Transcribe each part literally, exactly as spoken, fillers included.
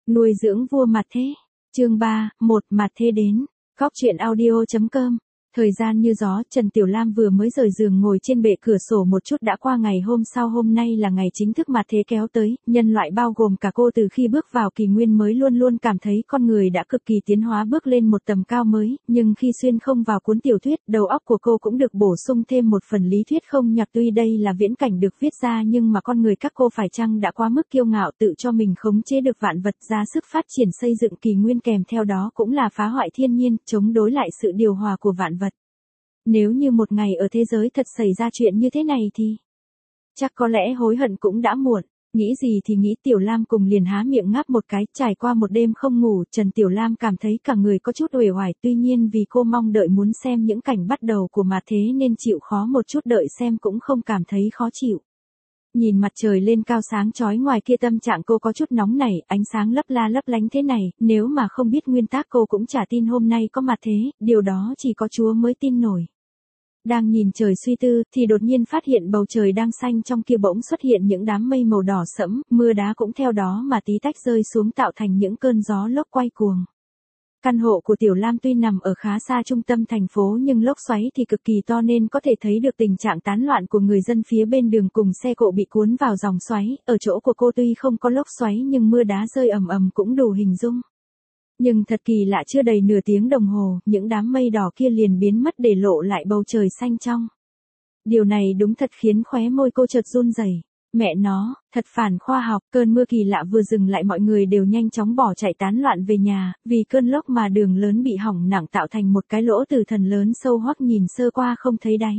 Nuôi dưỡng vua Mặt Thế. Chương ba, một Mặt Thế đến. Góc truyện audio chấm com. Thời gian như gió, Trần Tiểu Lam vừa mới rời giường ngồi trên bệ cửa sổ một chút đã qua ngày hôm sau. Hôm nay là ngày chính thức Mặt Thế kéo tới, nhân loại bao gồm cả cô từ khi bước vào kỷ nguyên mới luôn luôn cảm thấy con người đã cực kỳ tiến hóa bước lên một tầm cao mới, nhưng khi xuyên không vào cuốn tiểu thuyết, đầu óc của cô cũng được bổ sung thêm một phần lý thuyết không nhặt. Tuy đây là viễn cảnh được viết ra nhưng mà con người các cô phải chăng đã quá mức kiêu ngạo tự cho mình khống chế được vạn vật, ra sức phát triển xây dựng kỷ nguyên, kèm theo đó cũng là phá hoại thiên nhiên, chống đối lại sự điều hòa của vạn vật. Nếu như một ngày ở thế giới thật xảy ra chuyện như thế này thì chắc có lẽ hối hận cũng đã muộn. Nghĩ gì thì nghĩ, Tiểu Lam cùng liền há miệng ngáp một cái. Trải qua một đêm không ngủ, Trần Tiểu Lam cảm thấy cả người có chút uể oải, tuy nhiên vì cô mong đợi muốn xem những cảnh bắt đầu của Mặt Thế nên chịu khó một chút, đợi xem cũng không cảm thấy khó chịu. Nhìn mặt trời lên cao sáng chói ngoài kia, tâm trạng cô có chút nóng nảy, ánh sáng lấp la lấp lánh thế này, nếu mà không biết nguyên tắc cô cũng chả tin hôm nay có Mặt Thế, điều đó chỉ có Chúa mới tin nổi. Đang nhìn trời suy tư, thì đột nhiên phát hiện bầu trời đang xanh trong kia bỗng xuất hiện những đám mây màu đỏ sẫm, mưa đá cũng theo đó mà tí tách rơi xuống tạo thành những cơn gió lốc quay cuồng. Căn hộ của Tiểu Lam tuy nằm ở khá xa trung tâm thành phố nhưng lốc xoáy thì cực kỳ to nên có thể thấy được tình trạng tán loạn của người dân phía bên đường cùng xe cộ bị cuốn vào dòng xoáy. Ở chỗ của cô tuy không có lốc xoáy nhưng mưa đá rơi ầm ầm cũng đủ hình dung. Nhưng thật kỳ lạ, chưa đầy nửa tiếng đồng hồ, những đám mây đỏ kia liền biến mất để lộ lại bầu trời xanh trong. Điều này đúng thật khiến khóe môi cô chợt run rẩy. Mẹ nó, thật phản khoa học. Cơn mưa kỳ lạ vừa dừng lại, mọi người đều nhanh chóng bỏ chạy tán loạn về nhà, vì cơn lốc mà đường lớn bị hỏng nặng tạo thành một cái lỗ tử thần lớn sâu hoắc nhìn sơ qua không thấy đáy.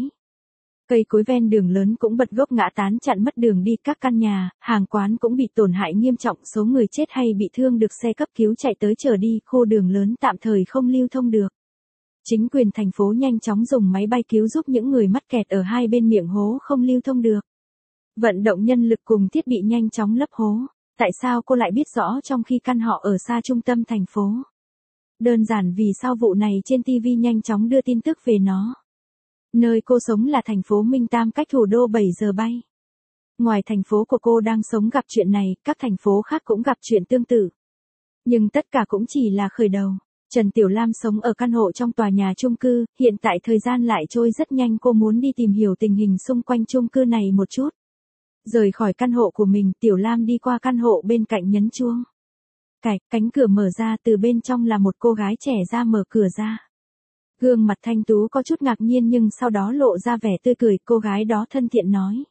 Cây cối ven đường lớn cũng bật gốc ngã tán chặn mất đường đi, các căn nhà, hàng quán cũng bị tổn hại nghiêm trọng, số người chết hay bị thương được xe cấp cứu chạy tới chở đi, khu đường lớn tạm thời không lưu thông được. Chính quyền thành phố nhanh chóng dùng máy bay cứu giúp những người mắc kẹt ở hai bên miệng hố không lưu thông được. Vận động nhân lực cùng thiết bị nhanh chóng lấp hố. Tại sao cô lại biết rõ trong khi căn họ ở xa trung tâm thành phố? Đơn giản vì sao vụ này trên ti vi nhanh chóng đưa tin tức về nó. Nơi cô sống là thành phố Minh Tam, cách thủ đô bảy giờ bay. Ngoài thành phố của cô đang sống gặp chuyện này, các thành phố khác cũng gặp chuyện tương tự. Nhưng tất cả cũng chỉ là khởi đầu. Trần Tiểu Lam sống ở căn hộ trong tòa nhà chung cư, hiện tại thời gian lại trôi rất nhanh, cô muốn đi tìm hiểu tình hình xung quanh chung cư này một chút. Rời khỏi căn hộ của mình, Tiểu Lam đi qua căn hộ bên cạnh nhấn chuông. Cạch, cánh cửa mở ra, từ bên trong là một cô gái trẻ ra mở cửa ra. Gương mặt thanh tú có chút ngạc nhiên nhưng sau đó lộ ra vẻ tươi cười, cô gái đó thân thiện nói.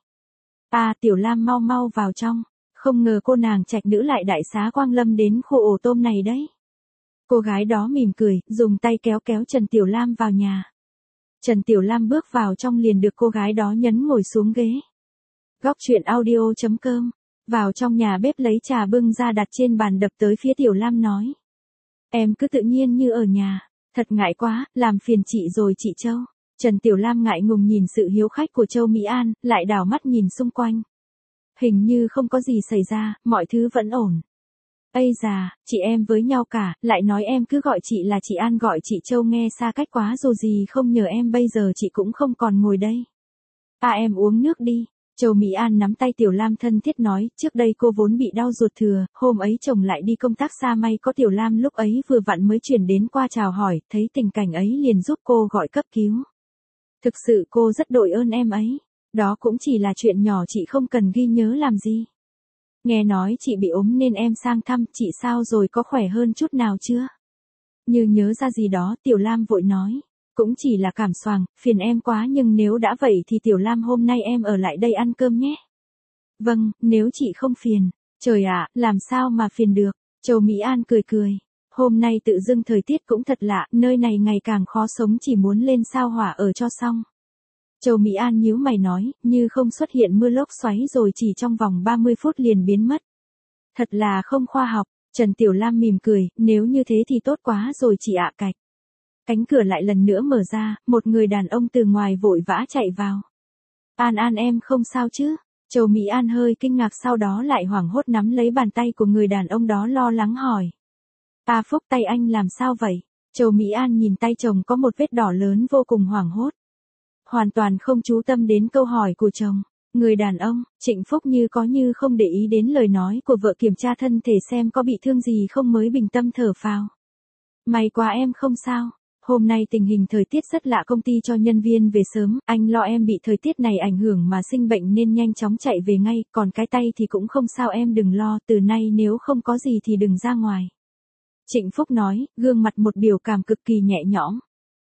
À, Tiểu Lam mau mau vào trong, không ngờ cô nàng trạch nữ lại đại xá quang lâm đến khu ổ tôm này đấy. Cô gái đó mỉm cười, dùng tay kéo kéo Trần Tiểu Lam vào nhà. Trần Tiểu Lam bước vào trong liền được cô gái đó nhấn ngồi xuống ghế. Góc truyện audio chấm com. Vào trong nhà bếp lấy trà bưng ra đặt trên bàn, đập tới phía Tiểu Lam nói. Em cứ tự nhiên như ở nhà. Thật ngại quá, làm phiền chị rồi chị Châu. Trần Tiểu Lam ngại ngùng nhìn sự hiếu khách của Châu Mỹ An, lại đảo mắt nhìn xung quanh. Hình như không có gì xảy ra, mọi thứ vẫn ổn. Ây già, chị em với nhau cả, lại nói em cứ gọi chị là chị An, gọi chị Châu nghe xa cách quá, dù gì không nhờ em bây giờ chị cũng không còn ngồi đây. À, em uống nước đi. Châu Mỹ An nắm tay Tiểu Lam thân thiết nói, trước đây cô vốn bị đau ruột thừa, hôm ấy chồng lại đi công tác xa, may có Tiểu Lam lúc ấy vừa vặn mới chuyển đến qua chào hỏi, thấy tình cảnh ấy liền giúp cô gọi cấp cứu. Thực sự cô rất đội ơn em ấy, đó cũng chỉ là chuyện nhỏ, chị không cần ghi nhớ làm gì. Nghe nói chị bị ốm nên em sang thăm, chị sao rồi, có khỏe hơn chút nào chưa? Như nhớ ra gì đó, Tiểu Lam vội nói. Cũng chỉ là cảm xoàng, phiền em quá, nhưng nếu đã vậy thì Tiểu Lam hôm nay em ở lại đây ăn cơm nhé. Vâng, nếu chị không phiền. Trời ạ, làm sao mà phiền được. Châu Mỹ An cười cười. Hôm nay tự dưng thời tiết cũng thật lạ, nơi này ngày càng khó sống, chỉ muốn lên sao hỏa ở cho xong. Châu Mỹ An nhíu mày nói, như không xuất hiện mưa lốc xoáy rồi chỉ trong vòng ba mươi phút liền biến mất. Thật là không khoa học. Trần Tiểu Lam mỉm cười, nếu như thế thì tốt quá rồi chị ạ. Cạch. Cánh cửa lại lần nữa mở ra, một người đàn ông từ ngoài vội vã chạy vào. An An, em không sao chứ? Châu Mỹ An hơi kinh ngạc, sau đó lại hoảng hốt nắm lấy bàn tay của người đàn ông đó lo lắng hỏi. À Phúc, tay anh làm sao vậy? Châu Mỹ An nhìn tay chồng có một vết đỏ lớn vô cùng hoảng hốt. Hoàn toàn không chú tâm đến câu hỏi của chồng. Người đàn ông, Trịnh Phúc như có như không để ý đến lời nói của vợ, kiểm tra thân thể xem có bị thương gì không mới bình tâm thở phào. May quá em không sao. Hôm nay tình hình thời tiết rất lạ, công ty cho nhân viên về sớm, anh lo em bị thời tiết này ảnh hưởng mà sinh bệnh nên nhanh chóng chạy về ngay, còn cái tay thì cũng không sao, em đừng lo, từ nay nếu không có gì thì đừng ra ngoài. Trịnh Phúc nói, gương mặt một biểu cảm cực kỳ nhẹ nhõm.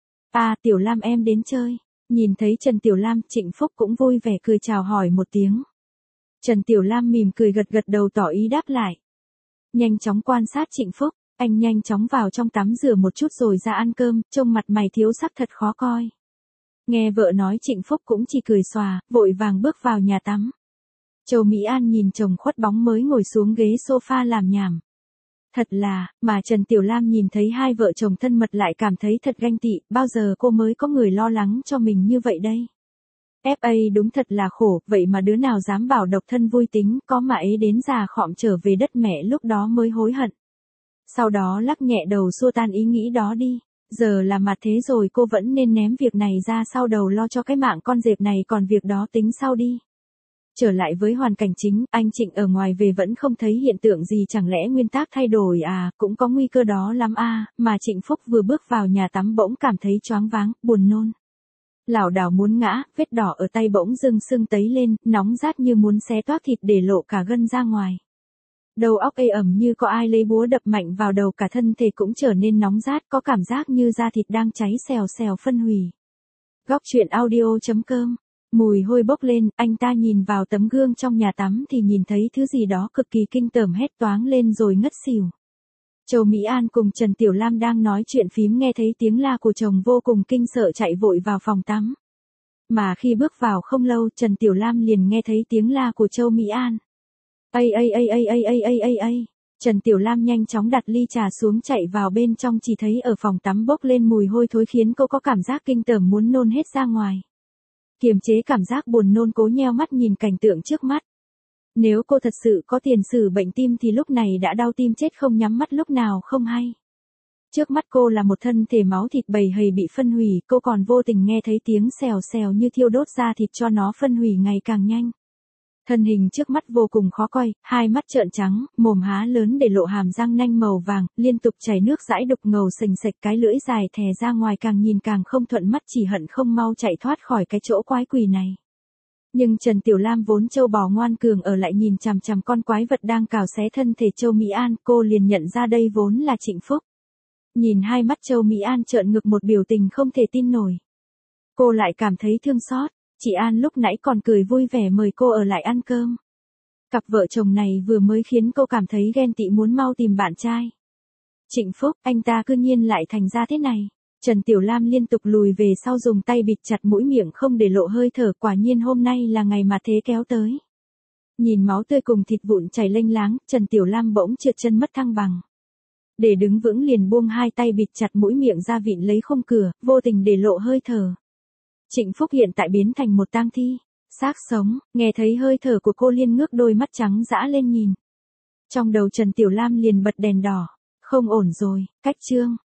À, Tiểu Lam em đến chơi. Nhìn thấy Trần Tiểu Lam, Trịnh Phúc cũng vui vẻ cười chào hỏi một tiếng. Trần Tiểu Lam mỉm cười gật gật đầu tỏ ý đáp lại. Nhanh chóng quan sát Trịnh Phúc, anh nhanh chóng vào trong tắm rửa một chút rồi ra ăn cơm, trông mặt mày thiếu sắc thật khó coi. Nghe vợ nói, Trịnh Phúc cũng chỉ cười xòa, vội vàng bước vào nhà tắm. Châu Mỹ An nhìn chồng khuất bóng mới ngồi xuống ghế sofa làm nhảm. Thật là, mà Trần Tiểu Lam nhìn thấy hai vợ chồng thân mật lại cảm thấy thật ganh tị, bao giờ cô mới có người lo lắng cho mình như vậy đây. ép a đúng thật là khổ, vậy mà đứa nào dám bảo độc thân vui tính, có mà ấy đến già khọm trở về đất mẹ lúc đó mới hối hận. Sau đó lắc nhẹ đầu xua tan ý nghĩ đó đi, giờ là mặt thế rồi, cô vẫn nên ném việc này ra sau đầu, lo cho cái mạng con dẹp này, còn việc đó tính sau đi. Trở lại với hoàn cảnh chính, anh Trịnh ở ngoài về vẫn không thấy hiện tượng gì, chẳng lẽ nguyên tắc thay đổi à, cũng có nguy cơ đó lắm à, mà Trịnh Phúc vừa bước vào nhà tắm bỗng cảm thấy choáng váng, buồn nôn. Lảo đảo muốn ngã, vết đỏ ở tay bỗng dưng sưng tấy lên, nóng rát như muốn xé toác thịt để lộ cả gân ra ngoài. Đầu óc ê ẩm như có ai lấy búa đập mạnh vào đầu, cả thân thể cũng trở nên nóng rát, có cảm giác như da thịt đang cháy xèo xèo phân hủy. Góc truyện audio chấm com. Mùi hôi bốc lên, anh ta nhìn vào tấm gương trong nhà tắm thì nhìn thấy thứ gì đó cực kỳ kinh tởm, hét toáng lên rồi ngất xỉu. Châu Mỹ An cùng Trần Tiểu Lam đang nói chuyện phím, nghe thấy tiếng la của chồng vô cùng kinh sợ chạy vội vào phòng tắm. Mà khi bước vào không lâu, Trần Tiểu Lam liền nghe thấy tiếng la của Châu Mỹ An. Ây ây ây ây ây ây ây ây ây. Trần Tiểu Lam nhanh chóng đặt ly trà xuống chạy vào bên trong, chỉ thấy ở phòng tắm bốc lên mùi hôi thối khiến cô có cảm giác kinh tởm muốn nôn hết ra ngoài. Kiềm chế cảm giác buồn nôn, cố nheo mắt nhìn cảnh tượng trước mắt. Nếu cô thật sự có tiền sử bệnh tim thì lúc này đã đau tim chết không nhắm mắt lúc nào không hay. Trước mắt cô là một thân thể máu thịt bầy hầy bị phân hủy, cô còn vô tình nghe thấy tiếng xèo xèo như thiêu đốt da thịt cho nó phân hủy ngày càng nhanh. Thân hình trước mắt vô cùng khó coi, hai mắt trợn trắng, mồm há lớn để lộ hàm răng nanh màu vàng, liên tục chảy nước dãi đục ngầu sình sạch, cái lưỡi dài thè ra ngoài, càng nhìn càng không thuận mắt, chỉ hận không mau chạy thoát khỏi cái chỗ quái quỷ này. Nhưng Trần Tiểu Lam vốn trâu bò ngoan cường ở lại nhìn chằm chằm con quái vật đang cào xé thân thể Châu Mỹ An, cô liền nhận ra đây vốn là Trịnh Phúc. Nhìn hai mắt Châu Mỹ An trợn ngược, một biểu tình không thể tin nổi. Cô lại cảm thấy thương xót. Chị An lúc nãy còn cười vui vẻ mời cô ở lại ăn cơm. Cặp vợ chồng này vừa mới khiến cô cảm thấy ghen tị, muốn mau tìm bạn trai. Trịnh Phúc, anh ta cư nhiên lại thành ra thế này. Trần Tiểu Lam liên tục lùi về sau, dùng tay bịt chặt mũi miệng không để lộ hơi thở, quả nhiên hôm nay là ngày mà thế kéo tới. Nhìn máu tươi cùng thịt vụn chảy lênh láng, Trần Tiểu Lam bỗng trượt chân mất thăng bằng. Để đứng vững liền buông hai tay bịt chặt mũi miệng ra, vịn lấy khung cửa, vô tình để lộ hơi thở. Trịnh Phúc hiện tại biến thành một tang thi, xác sống, nghe thấy hơi thở của cô liền ngước đôi mắt trắng dã lên nhìn. Trong đầu Trần Tiểu Lam liền bật đèn đỏ, không ổn rồi, cách chương.